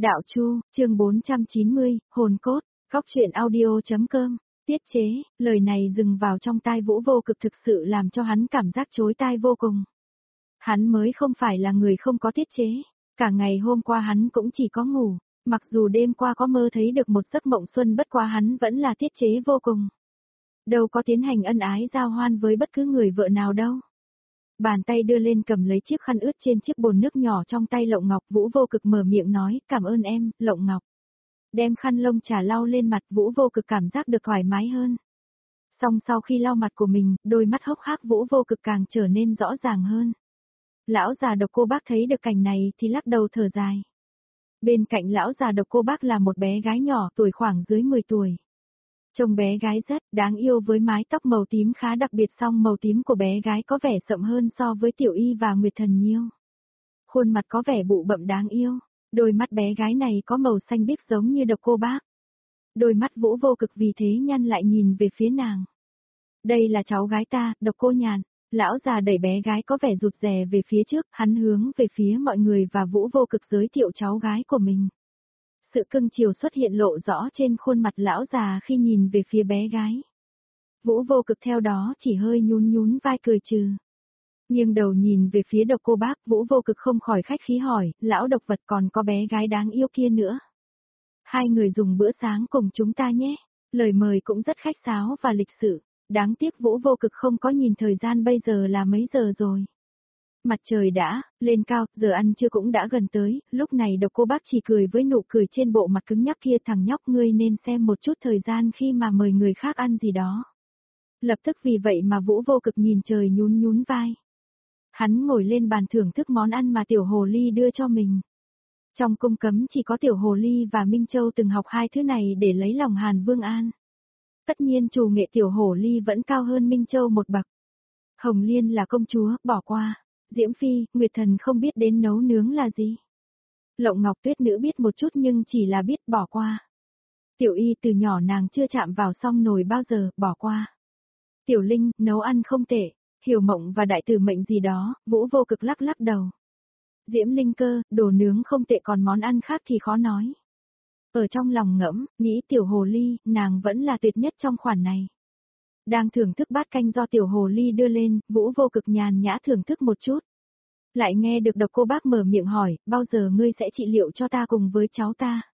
Đạo Chu, chương 490, hồn cốt, góc truyện audio.com, tiết chế, lời này dừng vào trong tai Vũ Vô Cực thực sự làm cho hắn cảm giác chối tai vô cùng. Hắn mới không phải là người không có tiết chế, cả ngày hôm qua hắn cũng chỉ có ngủ, mặc dù đêm qua có mơ thấy được một giấc mộng xuân bất quá hắn vẫn là tiết chế vô cùng. Đâu có tiến hành ân ái giao hoan với bất cứ người vợ nào đâu. Bàn tay đưa lên cầm lấy chiếc khăn ướt trên chiếc bồn nước nhỏ trong tay Lộng Ngọc, Vũ Vô Cực mở miệng nói, cảm ơn em, Lộng Ngọc. Đem khăn lông trà lau lên mặt, Vũ Vô Cực cảm giác được thoải mái hơn. Xong sau khi lau mặt của mình, đôi mắt hốc hác Vũ Vô Cực càng trở nên rõ ràng hơn. Lão già Độc Cô Bác thấy được cảnh này thì lắc đầu thở dài. Bên cạnh lão già Độc Cô Bác là một bé gái nhỏ tuổi khoảng dưới 10 tuổi. Trông bé gái rất đáng yêu với mái tóc màu tím khá đặc biệt, song màu tím của bé gái có vẻ sậm hơn so với Tiểu Y và Nguyệt Thần Nhiêu. Khuôn mặt có vẻ bụ bậm đáng yêu, đôi mắt bé gái này có màu xanh biếc giống như Độc Cô Bác. Đôi mắt Vũ Vô Cực vì thế nhăn lại nhìn về phía nàng. Đây là cháu gái ta, Độc Cô Nhàn. Lão già đẩy bé gái có vẻ rụt rè về phía trước, hắn hướng về phía mọi người và Vũ Vô Cực giới thiệu cháu gái của mình. Sự cưng chiều xuất hiện lộ rõ trên khuôn mặt lão già khi nhìn về phía bé gái. Vũ Vô Cực theo đó chỉ hơi nhún vai cười trừ. Nghiêng đầu nhìn về phía Độc Cô Bác, Vũ Vô Cực không khỏi khách khí hỏi, lão độc vật còn có bé gái đáng yêu kia nữa. Hai người dùng bữa sáng cùng chúng ta nhé. Lời mời cũng rất khách sáo và lịch sự. Đáng tiếc Vũ Vô Cực không có nhìn thời gian bây giờ là mấy giờ rồi. Mặt trời đã lên cao, giờ ăn trưa cũng đã gần tới, lúc này Độc Cô Bác chỉ cười với nụ cười trên bộ mặt cứng nhắc kia, thằng nhóc ngươi nên xem một chút thời gian khi mà mời người khác ăn gì đó. Lập tức vì vậy mà Vũ Vô Cực nhìn trời nhún vai. Hắn ngồi lên bàn thưởng thức món ăn mà Tiểu Hồ Ly đưa cho mình. Trong cung cấm chỉ có Tiểu Hồ Ly và Minh Châu từng học hai thứ này để lấy lòng Hàn Vương An. Tất nhiên trù nghệ Tiểu Hồ Ly vẫn cao hơn Minh Châu một bậc. Hồng Liên là công chúa, bỏ qua. Diễm Phi, Nguyệt Thần không biết đến nấu nướng là gì. Lộng Ngọc Tuyết Nữ biết một chút nhưng chỉ là biết bỏ qua. Tiểu Y từ nhỏ nàng chưa chạm vào song nồi bao giờ, bỏ qua. Tiểu Linh, nấu ăn không tệ. Hiểu Mộng và Đại Tử Mệnh gì đó, Vũ Vô Cực lắc đầu. Diễm Linh Cơ, đồ nướng không tệ, còn món ăn khác thì khó nói. Ở trong lòng ngẫm, nghĩ Tiểu Hồ Ly, nàng vẫn là tuyệt nhất trong khoản này. Đang thưởng thức bát canh do Tiểu Hồ Ly đưa lên, Vũ Vô Cực nhàn nhã thưởng thức một chút. Lại nghe được Độc Cô Bác mở miệng hỏi, bao giờ ngươi sẽ trị liệu cho ta cùng với cháu ta?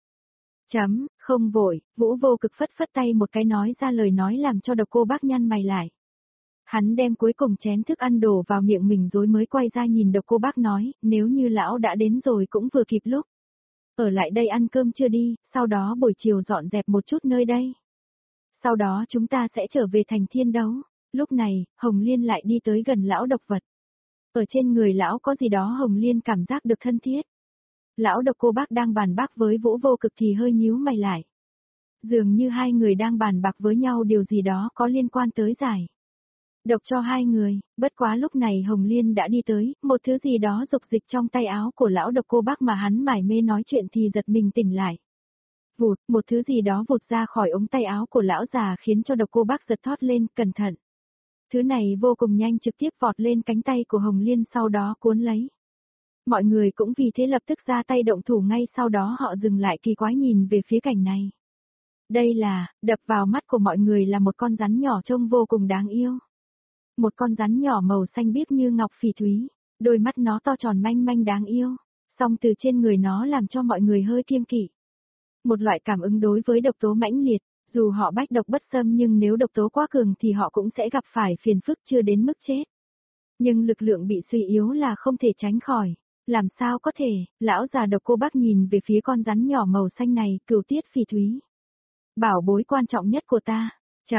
Không vội, Vũ Vô Cực phất tay một cái nói ra lời nói làm cho Độc Cô Bác nhăn mày lại. Hắn đem cuối cùng chén thức ăn đổ vào miệng mình rồi mới quay ra nhìn Độc Cô Bác nói, nếu như lão đã đến rồi cũng vừa kịp lúc. Ở lại đây ăn cơm chưa đi, sau đó buổi chiều dọn dẹp một chút nơi đây. Sau đó chúng ta sẽ trở về thành Thiên Đấu. Lúc này, Hồng Liên lại đi tới gần lão độc vật. Ở trên người lão có gì đó Hồng Liên cảm giác được thân thiết. Lão Độc Cô Bác đang bàn bạc với Vũ Vô Cực thì hơi nhíu mày lại. Dường như hai người đang bàn bạc với nhau điều gì đó có liên quan tới giải độc cho hai người, bất quá lúc này Hồng Liên đã đi tới, một thứ gì đó rục dịch trong tay áo của lão Độc Cô Bác mà hắn mải mê nói chuyện thì giật mình tỉnh lại. Vụt, một thứ gì đó vụt ra khỏi ống tay áo của lão già khiến cho Độc Cô Bác giật thót lên, cẩn thận. Thứ này vô cùng nhanh trực tiếp vọt lên cánh tay của Hồng Liên sau đó cuốn lấy. Mọi người cũng vì thế lập tức ra tay động thủ, ngay sau đó họ dừng lại kỳ quái nhìn về phía cảnh này. Đây là, đập vào mắt của mọi người là một con rắn nhỏ trông vô cùng đáng yêu. Một con rắn nhỏ màu xanh biếc như ngọc phỉ thúy, đôi mắt nó to tròn manh đáng yêu, song từ trên người nó làm cho mọi người hơi kiêng kỵ. Một loại cảm ứng đối với độc tố mãnh liệt, dù họ bách độc bất xâm nhưng nếu độc tố quá cường thì họ cũng sẽ gặp phải phiền phức chưa đến mức chết. Nhưng lực lượng bị suy yếu là không thể tránh khỏi. Làm sao có thể, lão già Độc Cô Bác nhìn về phía con rắn nhỏ màu xanh này, Cửu Tiết Phỉ Thúy. Bảo bối quan trọng nhất của ta.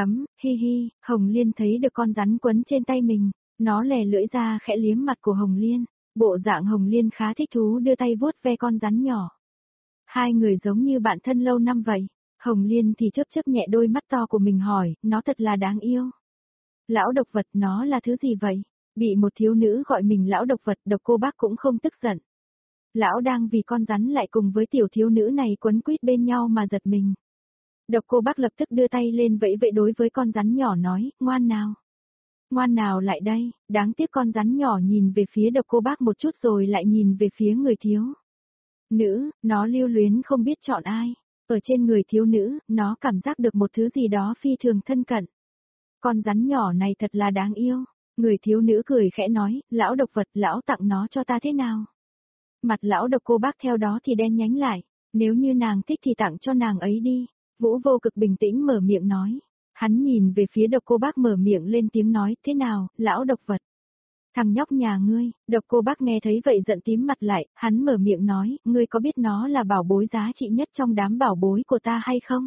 Hi hi, Hồng Liên thấy được con rắn quấn trên tay mình, nó lè lưỡi ra khẽ liếm mặt của Hồng Liên, bộ dạng Hồng Liên khá thích thú đưa tay vuốt ve con rắn nhỏ. Hai người giống như bạn thân lâu năm vậy, Hồng Liên thì chớp nhẹ đôi mắt to của mình hỏi, nó thật là đáng yêu. Lão độc vật nó là thứ gì vậy? Bị một thiếu nữ gọi mình lão độc vật, Độc Cô Bác cũng không tức giận. Lão đang vì con rắn lại cùng với tiểu thiếu nữ này quấn quýt bên nhau mà giật mình. Độc Cô Bác lập tức đưa tay lên vẫy đối với con rắn nhỏ nói, ngoan nào. Ngoan nào lại đây, đáng tiếc con rắn nhỏ nhìn về phía Độc Cô Bác một chút rồi lại nhìn về phía người thiếu. Nữ, nó lưu luyến không biết chọn ai. Ở trên người thiếu nữ, nó cảm giác được một thứ gì đó phi thường thân cận. Con rắn nhỏ này thật là đáng yêu. Người thiếu nữ cười khẽ nói, lão độc vật, lão tặng nó cho ta thế nào? Mặt lão độc cô bác theo đó thì đen nhánh lại. Nếu như nàng thích thì tặng cho nàng ấy đi. Vũ Vô Cực bình tĩnh mở miệng nói. Hắn nhìn về phía độc cô bác mở miệng lên tiếng nói, thế nào, lão độc vật? Thằng nhóc nhà ngươi, độc cô bác nghe thấy vậy giận tím mặt lại, hắn mở miệng nói, ngươi có biết nó là bảo bối giá trị nhất trong đám bảo bối của ta hay không?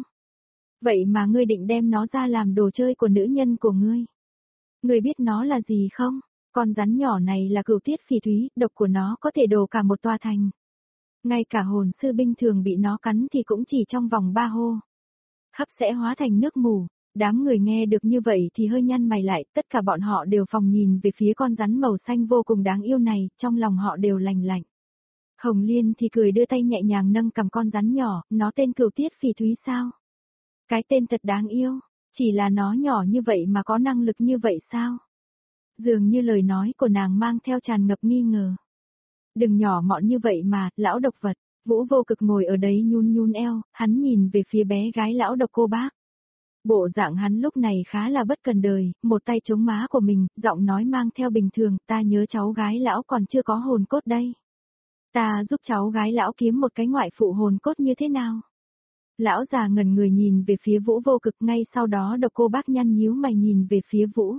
Vậy mà ngươi định đem nó ra làm đồ chơi của nữ nhân của ngươi. Ngươi biết nó là gì không? Con rắn nhỏ này là cửu tiết phỉ thúy, độc của nó có thể đổ cả một tòa thành. Ngay cả hồn sư binh thường bị nó cắn thì cũng chỉ trong vòng 3 hô. Hấp sẽ hóa thành nước mù. Đám người nghe được như vậy thì hơi nhăn mày lại, tất cả bọn họ đều phòng nhìn về phía con rắn màu xanh vô cùng đáng yêu này, trong lòng họ đều lành lạnh. Hồng Liên thì cười đưa tay nhẹ nhàng nâng cầm con rắn nhỏ, nó tên Cửu Tiết Phỉ Thúy sao? Cái tên thật đáng yêu, chỉ là nó nhỏ như vậy mà có năng lực như vậy sao? Dường như lời nói của nàng mang theo tràn ngập nghi ngờ. Đừng nhỏ mọn như vậy mà, lão độc vật. Vũ Vô Cực ngồi ở đấy nhún nhún eo, hắn nhìn về phía bé gái lão độc cô bác. Bộ dạng hắn lúc này khá là bất cần đời, một tay chống má của mình, giọng nói mang theo bình thường, ta nhớ cháu gái lão còn chưa có hồn cốt đây. Ta giúp cháu gái lão kiếm một cái ngoại phụ hồn cốt như thế nào? Lão già ngẩn người nhìn về phía Vũ Vô Cực, ngay sau đó độc cô bác nhăn nhíu mày nhìn về phía Vũ.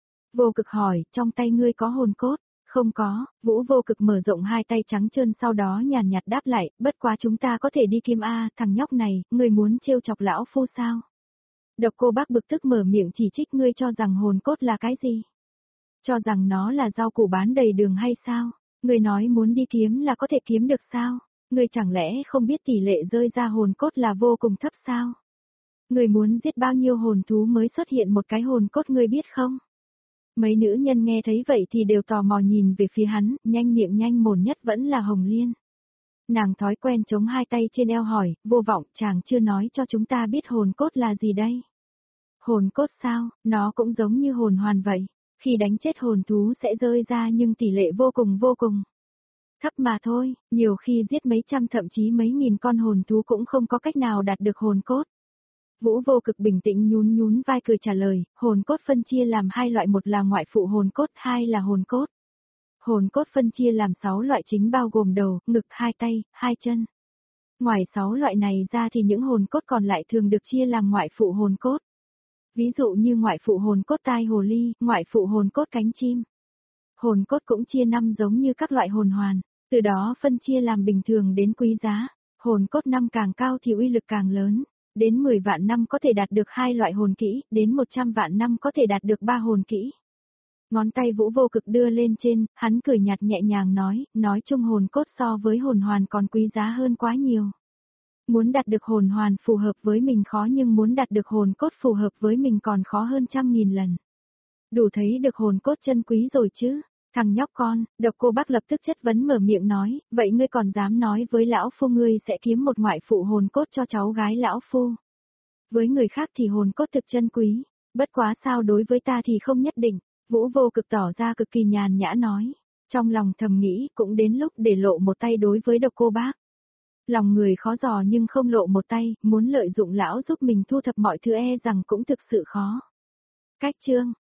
Vô Cực hỏi, trong tay ngươi có hồn cốt? Không có, Vũ Vô Cực mở rộng hai tay trắng trơn sau đó nhàn nhạt đáp lại, bất quá chúng ta có thể đi kiếm A, thằng nhóc này, ngươi muốn trêu chọc lão phu sao? Độc cô bác bực tức mở miệng chỉ trích, ngươi cho rằng hồn cốt là cái gì? Cho rằng nó là rau củ bán đầy đường hay sao? Ngươi nói muốn đi kiếm là có thể kiếm được sao? Ngươi chẳng lẽ không biết tỷ lệ rơi ra hồn cốt là vô cùng thấp sao? Ngươi muốn giết bao nhiêu hồn thú mới xuất hiện một cái hồn cốt ngươi biết không? Mấy nữ nhân nghe thấy vậy thì đều tò mò nhìn về phía hắn, nhanh miệng nhanh mồm nhất vẫn là Hồng Liên. Nàng thói quen chống hai tay trên eo hỏi, Vô Vọng, chàng chưa nói cho chúng ta biết hồn cốt là gì đây? Hồn cốt sao, nó cũng giống như hồn hoàn vậy. Khi đánh chết hồn thú sẽ rơi ra nhưng tỷ lệ vô cùng thấp mà thôi, nhiều khi giết mấy trăm thậm chí mấy nghìn con hồn thú cũng không có cách nào đạt được hồn cốt. Vũ Vô Cực bình tĩnh nhún nhún vai cười trả lời, hồn cốt phân chia làm hai loại, một là ngoại phụ hồn cốt, hai là hồn cốt. Hồn cốt phân chia làm 6 loại chính bao gồm đầu, ngực, hai tay, hai chân. Ngoài 6 loại này ra thì những hồn cốt còn lại thường được chia làm ngoại phụ hồn cốt. Ví dụ như ngoại phụ hồn cốt tai hồ ly, ngoại phụ hồn cốt cánh chim. Hồn cốt cũng chia 5 giống như các loại hồn hoàn, từ đó phân chia làm bình thường đến quý giá. Hồn cốt 5 càng cao thì uy lực càng lớn, đến 10 vạn năm có thể đạt được 2 loại hồn kỹ, đến 100 vạn năm có thể đạt được 3 hồn kỹ. Ngón tay Vũ Vô Cực đưa lên trên, hắn cười nhạt nhẹ nhàng nói chung hồn cốt so với hồn hoàn còn quý giá hơn quá nhiều. Muốn đạt được hồn hoàn phù hợp với mình khó nhưng muốn đạt được hồn cốt phù hợp với mình còn khó hơn 100.000 lần. Đủ thấy được hồn cốt chân quý rồi chứ. Thằng nhóc con, độc cô bác lập tức chất vấn mở miệng nói, vậy ngươi còn dám nói với lão phu ngươi sẽ kiếm một ngoại phụ hồn cốt cho cháu gái lão phu. Với người khác thì hồn cốt thực chân quý, bất quá sao đối với ta thì không nhất định. Vũ Vô Cực tỏ ra cực kỳ nhàn nhã nói, trong lòng thầm nghĩ cũng đến lúc để lộ một tay đối với độc cô bác. Lòng người khó dò nhưng không lộ một tay, muốn lợi dụng lão giúp mình thu thập mọi thứ e rằng cũng thực sự khó. Cách chương